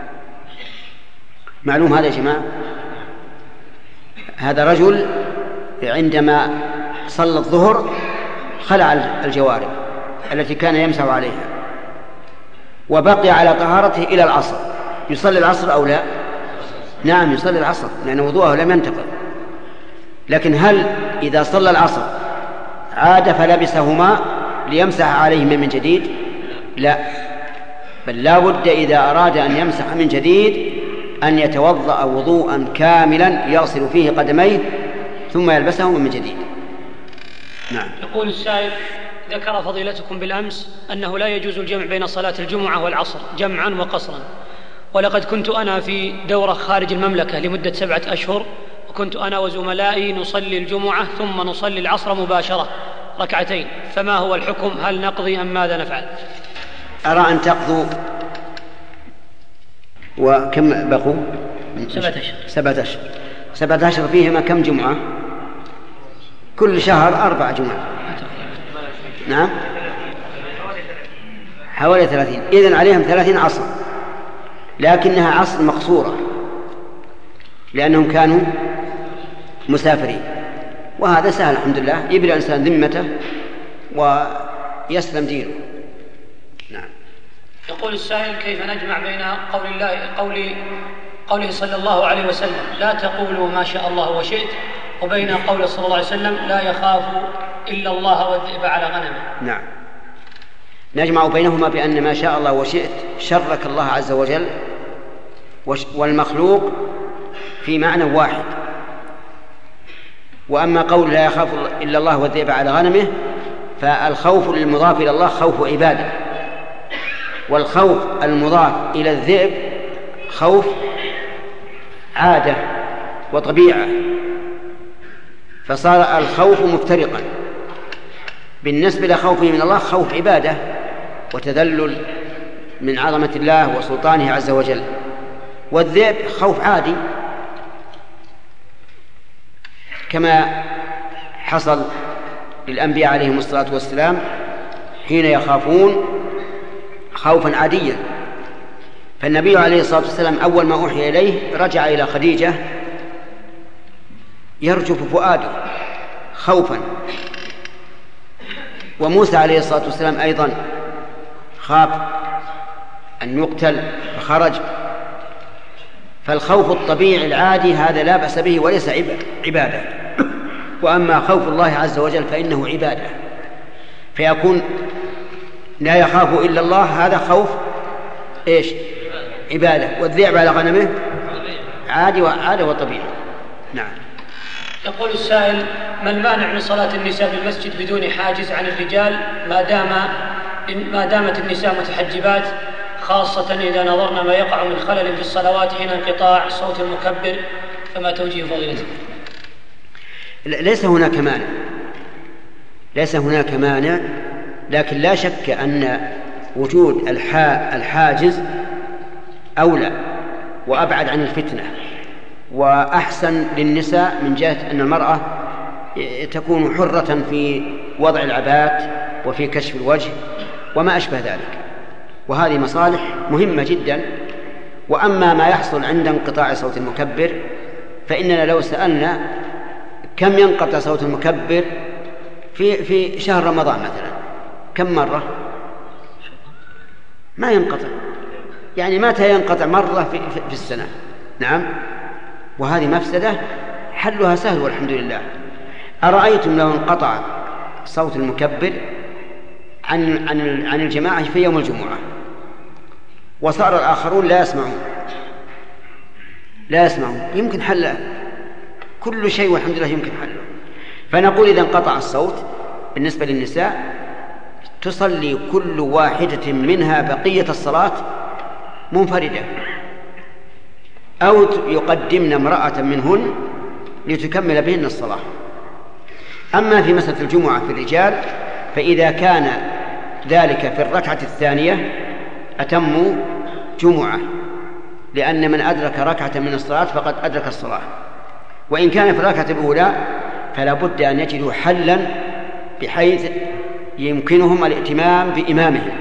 معلوم هذا يا جماعة؟ هذا رجل عندما صلى الظهر خلع الجوارب التي كان يمسح عليها وبقي على طهارته إلى العصر، يصلي العصر أو لا؟ نعم يصلي العصر لأن وضوءه لم ينتقض. لكن هل إذا صلى العصر عاد فلبسهما ليمسح عليهما من جديد؟ لا، بل لا بد إذا أراد أن يمسح من جديد أن يتوضأ وضوءا كاملا يغسل فيه قدميه ثم يلبسهما من جديد. نعم. يقول السائل: ذكر فضيلتكم بالأمس أنه لا يجوز الجمع بين صلاة الجمعة والعصر جمعا وقصرا، ولقد كنت أنا في دورة خارج المملكة لمدة سبعة أشهر، وكنت أنا وزملائي نصلي الجمعة ثم نصلي العصر مباشرة ركعتين، فما هو الحكم؟ هل نقضي أم ماذا نفعل؟ أرى أن تقضوا. وكم بقوا؟ سبعة أشهر. سبعة أشهر سبعة أشهر فيهما كم جمعة؟ كل شهر أربع جمعة. نعم حوالي ثلاثين. إذن عليهم ثلاثين عصر، لكنها عصر مقصورة لأنهم كانوا مسافرين، وهذا سهل الحمد لله، يبرئ الإنسان ذمته ويسلم دينه. نعم. يقول السائل: كيف نجمع بين قول الله قول قوله صلى الله عليه وسلم لا تقولوا ما شاء الله وشئت، وبين قوله صلى الله عليه وسلم لا يخاف إلا الله والذئب على غنمه؟ نعم، نجمع بينهما بأن ما شاء الله وشئت شرك الله عز وجل والمخلوق في معنى واحد، وأما قول لا يخاف إلا الله والذئب على غنمه فالخوف للمضاف إلى الله خوف عباده، والخوف المضاف إلى الذئب خوف عادة وطبيعة، فصار الخوف مفترقا. بالنسبة لخوفه من الله خوف عبادة وتذلل من عظمة الله وسلطانه عز وجل، والذئب خوف عادي كما حصل للأنبياء عليهم الصلاة والسلام حين يخافون خوفا عاديا. فالنبي عليه الصلاة والسلام أول ما أوحي إليه رجع إلى خديجة يرجف فؤاده خوفا، وموسى عليه الصلاة والسلام أيضا خاف أن يقتل فخرج. فالخوف الطبيعي العادي هذا لا بأس به وليس عبادة، وأما خوف الله عز وجل فإنه عبادة، فيكون لا يخاف إلا الله هذا خوف إيش؟ عبادة. والذئب على غنمه عادي وعادة وطبيعي. نعم. يقول السائل: ما المانع من صلاة النساء بالمسجد بدون حاجز عن الرجال ما دام ما دامت النساء متحجبات، خاصة إذا نظرنا ما يقع من خلل في الصلوات حين انقطاع صوت المكبر؟ فما توجيه فضيلته؟ ليس هناك مانع، ليس هناك مانع، لكن لا شك أن وجود الحاجز أولى وأبعد عن الفتنة وأحسن للنساء من جهة أن المرأة تكون حرة في وضع العبات وفي كشف الوجه وما أشبه ذلك، وهذه مصالح مهمة جدا. وأما ما يحصل عند انقطاع صوت المكبر فإننا لو سألنا كم ينقطع صوت المكبر في في شهر رمضان مثلا كم مرة؟ ما ينقطع، يعني متى ينقطع؟ مرة في, في السنة. نعم. وهذه مفسدة حلها سهل والحمد لله. أرأيتم لو انقطع صوت المكبر عن عن عن الجماعة في يوم الجمعة وصار الآخرون لا يسمعون لا يسمعون يمكن حله كل شيء والحمد لله يمكن حله. فنقول إذا انقطع الصوت بالنسبة للنساء تصلي كل واحدة منها بقية الصلاة منفردة، أو يقدمن امرأة منهن لتكمل بهن الصلاة. أما في مسألة الجمعة في الرجال فإذا كان ذلك في الركعة الثانية أتموا جمعة، لأن من أدرك ركعة من الصلاة فقد أدرك الصلاة، وإن كان في الركعة الأولى فلا بد أن يجدوا حلا بحيث يمكنهم الائتمام بإمامهم،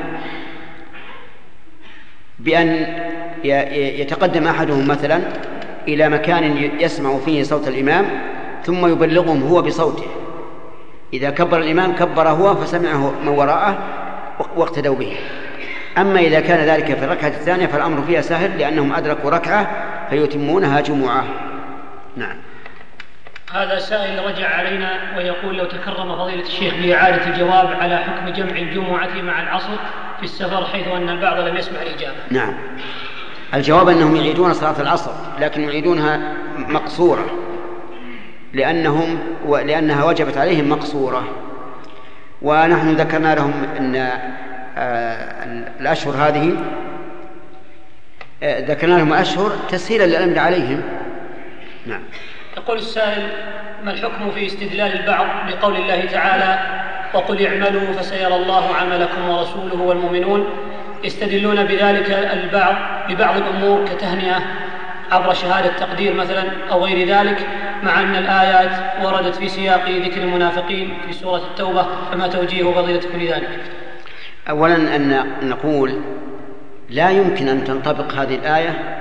بأن يتقدم أحدهم مثلا إلى مكان يسمع فيه صوت الإمام ثم يبلغهم هو بصوته، إذا كبر الإمام كبر هو فسمعه من وراءه واقتدوا به. أما إذا كان ذلك في الركعة الثانية فالأمر فيها سهل، لأنهم أدركوا ركعة فيتمونها جمعة. نعم. هذا سائل رجع علينا ويقول: لو تكرم فضيلة الشيخ بإعادة الجواب على حكم جمع الجمعة مع العصر في السفر، حيث أن البعض لم يسمع الإجابة. نعم، الجواب أنهم يعيدون صلاة العصر، لكن يعيدونها مقصورة، لأنهم لأنها وجبت عليهم مقصورة. ونحن ذكرنا لهم أن الأشهر هذه ذكرنا لهم الأشهر تسهيلا للأمر عليهم. نعم. يقول السائل: ما الحكم في استدلال البعض بقول الله تعالى: وقل اعملوا فسيرى الله عملكم ورسوله والمؤمنون، يستدلون بذلك البعض ببعض الأمور كتهنئة عبر شهادة تقدير مثلا أو غير ذلك، مع أن الآيات وردت في سياق ذكر المنافقين في سورة التوبة، فما توجيه فضيلتكم لذلك؟ أولا أن نقول لا يمكن أن تنطبق هذه الآية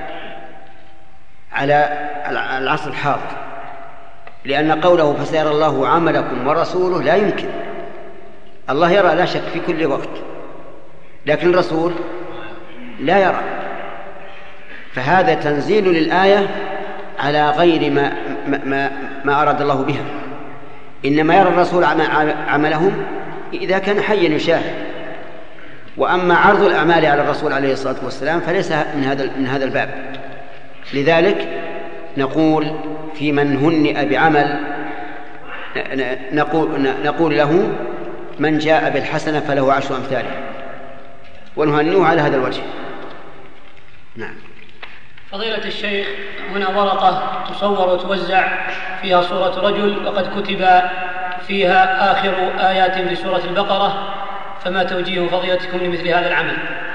على العصر الحاضر، لأن قوله فسيرى الله عملكم ورسوله لا يمكن. الله يرى لا شك في كل وقت، لكن الرسول لا يرى، فهذا تنزيل للآية على غير ما, ما, ما أراد الله بها. إنما يرى الرسول عملهم إذا كان حيا يشاهد، وأما عرض الأعمال على الرسول عليه الصلاة والسلام فليس من هذا من هذا الباب. لذلك نقول في من هنئ بعمل نقول, نقول له: من جاء بالحسنة فله عشر أمثالها، ونهنئه على هذا الوجه. نعم. فضيلة الشيخ، هنا ورقة تصور وتوزع فيها صورة رجل، وقد كتب فيها آخر آيات في سورة البقرة، فما توجيه فضيلتكم لمثل هذا العمل؟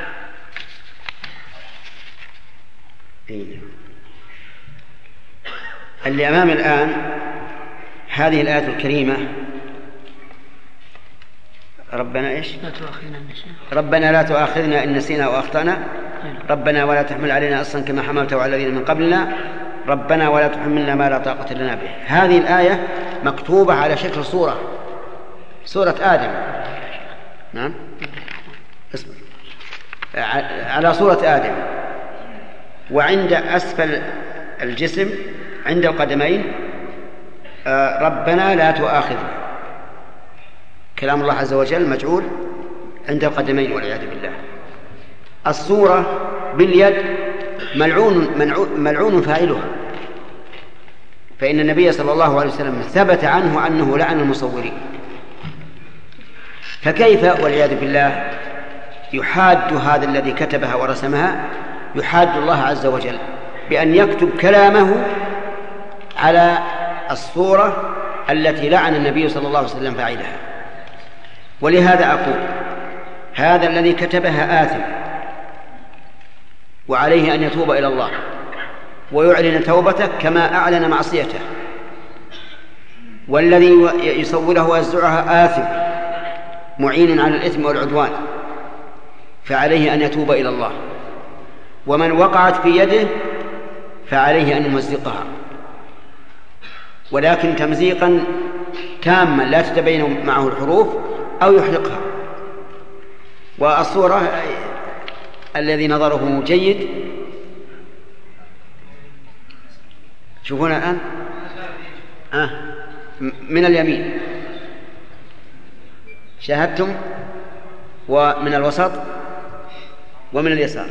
اللي أمام الآن هذه الآية الكريمة: ربنا إيش؟ لا تؤاخذنا إن نسينا. ربنا لا تؤاخذنا إن نسينا وأخطأنا، ربنا ولا تحمل علينا إصرا كما حملته على الذين من قبلنا، ربنا ولا تحملنا ما لا طاقة لنا به. هذه الآية مكتوبة على شكل صورة، سورة آدم. نعم، اسمع، على صورة آدم، وعند أسفل الجسم عند القدمين ربنا لا تؤاخذنا. كلام الله عز وجل مجعول عند القدمين والعياذ بالله. الصورة باليد ملعون, ملعون فاعلها، فإن النبي صلى الله عليه وسلم ثبت عنه أنه لعن المصورين. فكيف والعياذ بالله يحاد هذا الذي كتبها ورسمها، يحاد الله عز وجل بأن يكتب كلامه على الصورة التي لعن النبي صلى الله عليه وسلم فاعلها. ولهذا أقول: هذا الذي كتبها آثم، وعليه أن يتوب إلى الله ويعلن توبته كما أعلن معصيته، والذي يصوره ويزرعها آثم معين على الإثم والعدوان، فعليه أن يتوب إلى الله. ومن وقعت في يده فعليه أن يمزقها، ولكن تمزيقا تاما لا تتبين معه الحروف، أو يحرقها. والصورة الذي نظره جيد شوفونا الآن آه من اليمين شاهدتم، ومن الوسط، ومن اليسار.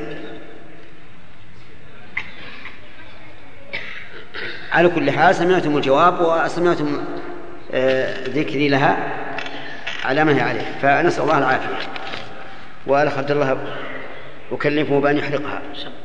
على كل حال سمعتم الجواب وسمعتم ذكري لها على ما هي عليه، فنسأل الله العافية. والأخ عبد الله أكلفه بأن يحرقها.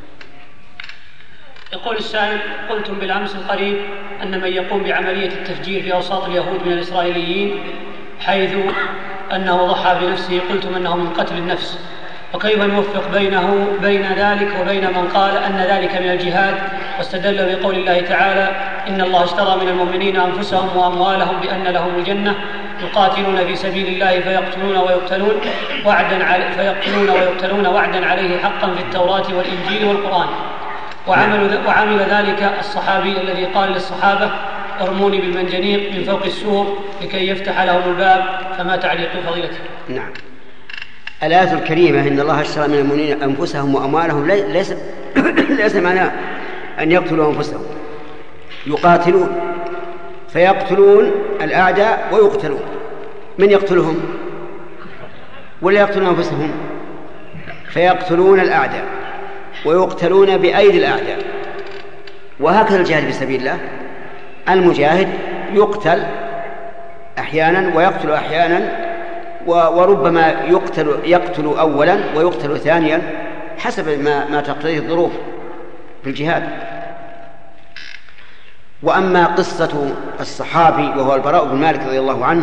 يقول السائل: قلتم بالأمس القريب أن من يقوم بعملية التفجير في أوساط اليهود من الإسرائيليين حيث أنه ضحى بنفسه، قلتم أنه من قتل النفس، وكيف نوفق بينه بين ذلك وبين من قال أن ذلك من الجهاد، واستدل بقول الله تعالى: إن الله اشترى من المؤمنين أنفسهم وأموالهم بأن لهم الجنة يقاتلون في سبيل الله فيقتلون ويقتلون وعدا عليه فيقتلون ويقتلون وعدا عليه حقا في التوراة والإنجيل والقرآن. وعمل, وعمل ذلك الصحابي الذي قال للصحابة: ارموني بالمنجنيق من فوق السور لكي يفتح لهم الباب. فما تعليق فضيلته؟ نعم، الآية الكريمة إن الله اشترى من المؤمنين أنفسهم وأموالهم ليس ليس معناه أن يقتلوا أنفسهم، يقاتلون فيقتلون الأعداء ويقتلون. من يقتلهم؟ ولا يقتلون أنفسهم؟ فيقتلون الأعداء ويقتلون بأيدي الأعداء. وهكذا الجهاد في سبيل الله، المجاهد يقتل أحيانا ويقتل أحيانا، وربما يقتل يقتل أولا ويقتل ثانيا حسب ما, ما تقتضيه الظروف في الجهاد. وأما قصة الصحابي وهو البراء بن مالك رضي الله عنه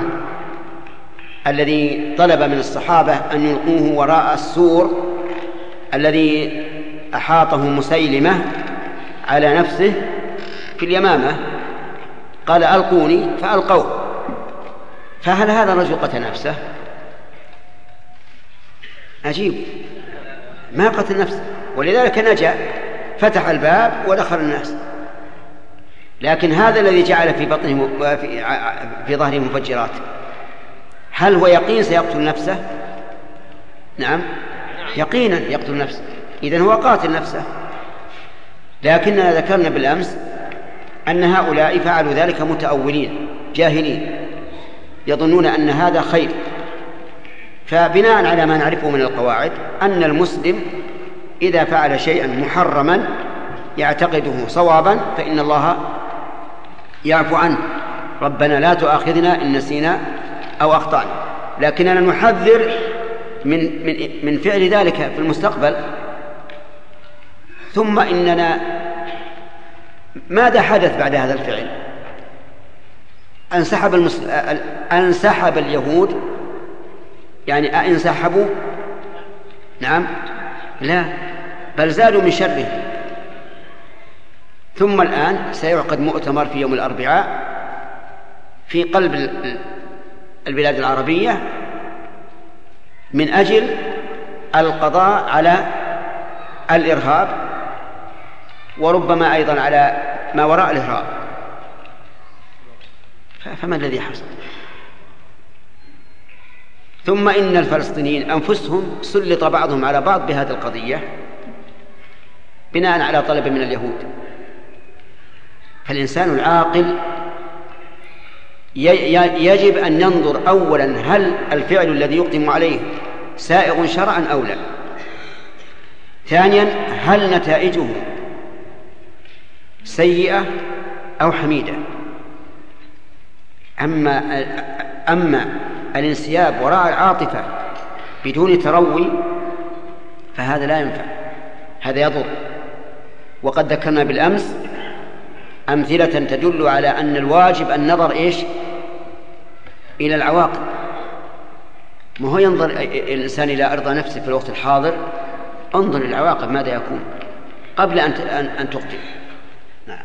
الذي طلب من الصحابة أن يلقوه وراء السور الذي أحاطه مسيلمة على نفسه في اليمامة، قال ألقوني فألقوه. فهل هذا الرجل قتل نفسه؟ عجيب، ما قتل نفسه، ولذلك نجا، فتح الباب ودخل الناس. لكن هذا الذي جعل في بطنه في, في ظهره مفجرات، هل هو يقين سيقتل نفسه؟ نعم يقينا يقتل نفسه، إذن هو قاتل نفسه. لكننا ذكرنا بالأمس أن هؤلاء فعلوا ذلك متأولين جاهلين يظنون أن هذا خير. فبناء على ما نعرفه من القواعد أن المسلم إذا فعل شيئا محرما يعتقده صوابا فإن الله يعفو عنه، ربنا لا تؤاخذنا إن نسينا أو أخطأنا. لكننا نحذر من, من, من فعل ذلك في المستقبل. ثم إننا ماذا حدث بعد هذا الفعل؟ انسحب, المسل... انسحب اليهود، يعني انسحبوا؟ نعم لا، بل زادوا من شره. ثم الآن سيعقد مؤتمر في يوم الأربعاء في قلب البلاد العربية من أجل القضاء على الإرهاب، وربما أيضا على ما وراء الإرهاب. فما الذي حصل؟ ثم إن الفلسطينيين أنفسهم سلط بعضهم على بعض بهذه القضية بناء على طلب من اليهود. فالإنسان العاقل يجب أن ينظر أولا هل الفعل الذي يقدم عليه سائغ شرعا أو لا. ثانيا هل نتائجه سيئة أو حميدة. أما, أما الانسياب وراء العاطفة بدون تروي فهذا لا ينفع، هذا يضر. وقد ذكرنا بالأمس أمثلة تدل على أن الواجب النظر إيش؟ إلى العواقب. ما هو ينظر الإنسان إلى أرض نفسه في الوقت الحاضر، انظر إلى العواقب ماذا يكون قبل أن أن تقتل. نعم.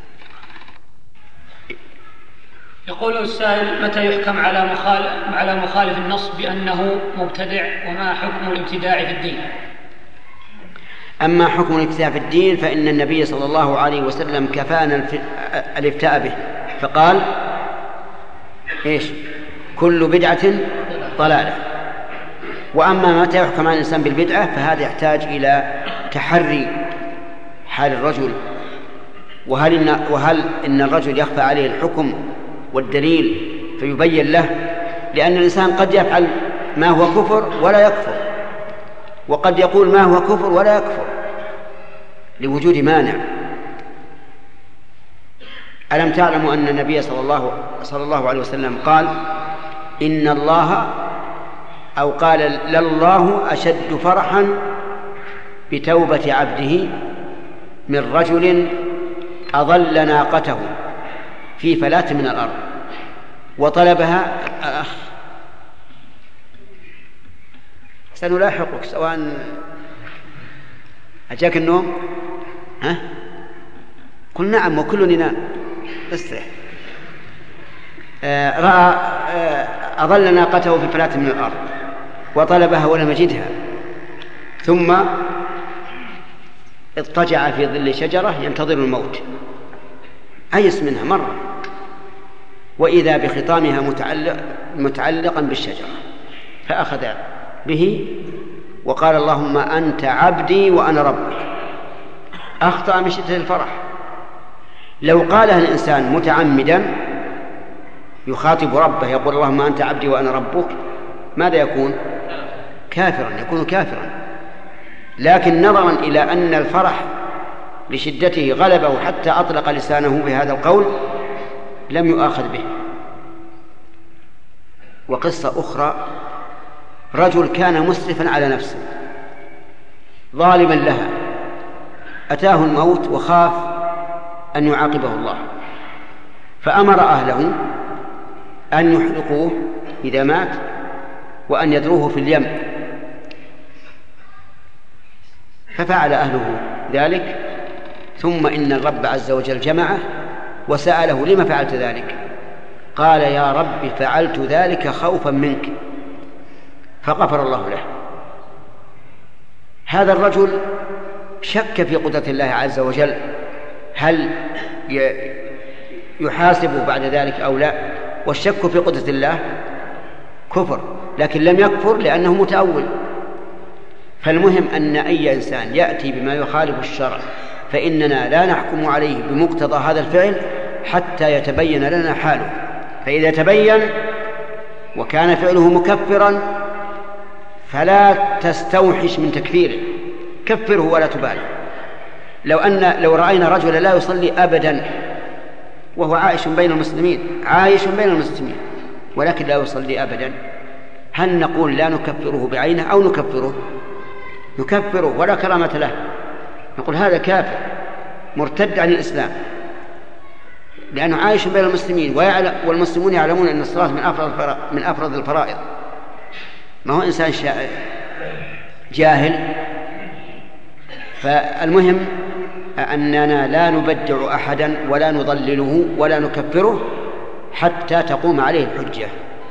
يقول السائل: متى يحكم على مخالف على مخالف النص بأنه مبتدع، وما حكم الابتداع في الدين؟ أما حكم الابتداع في الدين فإن النبي صلى الله عليه وسلم كفانا الافتاء به، فقال إيش؟ كل بدعة ضلالة. وأما متى يحكم على الإنسان بالبدعة فهذا يحتاج إلى تحري حال الرجل، وهل إن, وهل إن الرجل يخفى عليه الحكم والدليل فيبين له، لأن الإنسان قد يفعل ما هو كفر ولا يكفر، وقد يقول ما هو كفر ولا يكفر لوجود مانع. ألم تعلموا أن النبي صلى الله, صلى الله عليه وسلم قال: إن الله أو قال لله أشد فرحا بتوبة عبده من رجل أضل ناقته في فلاة من الأرض وطلبها. أخ سنلاحقك سواء أجاك النوم. ها؟ قل نعم وكل ينام، استرح. آه رأى آه أضل ناقته في فلاة من الأرض وطلبها ولم يجدها، ثم اضطجع في ظل شجرة ينتظر الموت، أيس منها مرة، وإذا بخطامها متعلق متعلقا بالشجرة، فأخذ به وقال اللهم أنت عبدي وأنا ربك، أخطأ من شدة الفرح. لو قالها الإنسان متعمدا يخاطب ربه يقول اللهم أنت عبدي وأنا ربك، ماذا يكون؟ كافرا، يكون كافرا. لكن نظرا إلى أن الفرح لشدته غلبه حتى أطلق لسانه بهذا القول لم يؤاخذ به. وقصة أخرى، رجل كان مسرفا على نفسه ظالما لها، أتاه الموت وخاف أن يعاقبه الله، فأمر أهله أن يحرقوه إذا مات وأن يدروه في اليم، ففعل أهله ذلك. ثم إن الرب عز وجل جمعه وسأله لما فعلت ذلك؟ قال يا رب فعلت ذلك خوفا منك، فغفر الله له. هذا الرجل شك في قدرة الله عز وجل، هل يحاسب بعد ذلك أو لا؟ والشك في قدرة الله كفر، لكن لم يكفر لأنه متأول. فالمهم أن أي إنسان يأتي بما يخالف الشرع فإننا لا نحكم عليه بمقتضى هذا الفعل حتى يتبين لنا حاله، فإذا تبين وكان فعله مكفرا فلا تستوحش من تكفيره، كفره ولا تبالي. لو أن لو رأينا رجلا لا يصلي أبدا وهو عايش بين المسلمين عايش بين المسلمين ولكن لا يصلي أبدا، هل نقول لا نكفره بعينه أو نكفره؟ نكفره ولا كرامة له، نقول هذا كافر مرتد عن الإسلام لأنه عايش بين المسلمين ويعلم، والمسلمون يعلمون أن الصلاة من أفرض من أفرض الفرائض. ما هو إنسان جاهل. فالمهم أننا لا نبدع أحدا ولا نضلله ولا نكفره حتى تقوم عليه الحجة.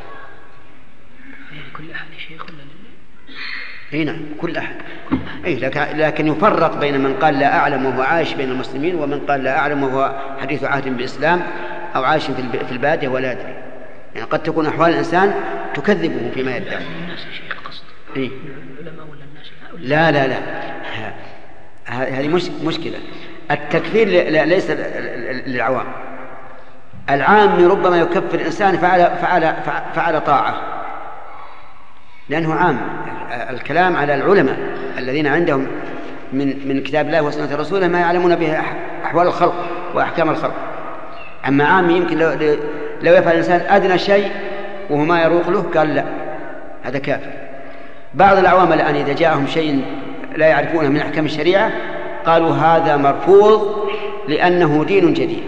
كل أحد شيخ هنا كل أحد، أي لكن يفرق بين من قال لا أعلم وهو عايش بين المسلمين ومن قال لا أعلم وهو حديث عهد بالإسلام أو عايش في البادية ولا يدري. يعني قد تكون أحوال الإنسان تكذبه فيما يدعي. الناس شيخ قصد إيه؟ العلماء ولا الناس؟ لا لا لا هذه مش مشكلة. التكفير ليس للعوام. العام ربما يكفر إنسان فعل فعل فعل طاعة لأنه عام. الكلام على العلماء الذين عندهم من من كتاب الله وسنة رسوله ما يعلمون به أحوال الخلق وأحكام الخلق. أما عام يمكن لو, لو يفعل الإنسان أدنى شيء وهو ما يروق له قال لا هذا كافر. بعض العوام الآن إذا جاءهم شيء لا يعرفونه من أحكام الشريعة قالوا هذا مرفوض لأنه دين جديد.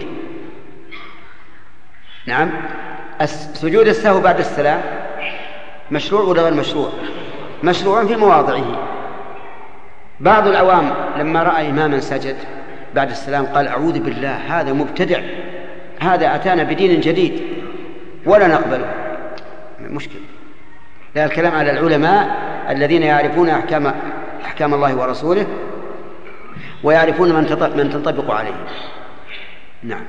نعم. سجود السهو بعد السلام مشروع ولا غير مشروع؟ مشروع في مواضعه. بعض العوام لما رأى إماما سجد بعد السلام قال أعوذ بالله هذا مبتدع، هذا أتانا بدين جديد ولا نقبله. مشكلة. لا، الكلام على العلماء الذين يعرفون أحكام أحكام الله ورسوله ويعرفون من تنطبق عليه. نعم.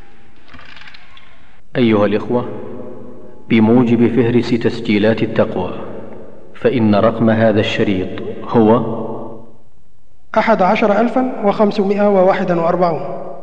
أيها الإخوة، بموجب فهرس تسجيلات التقوى فإن رقم هذا الشريط هو أحد عشر ألفا وخمسمائة وواحد وأربعون.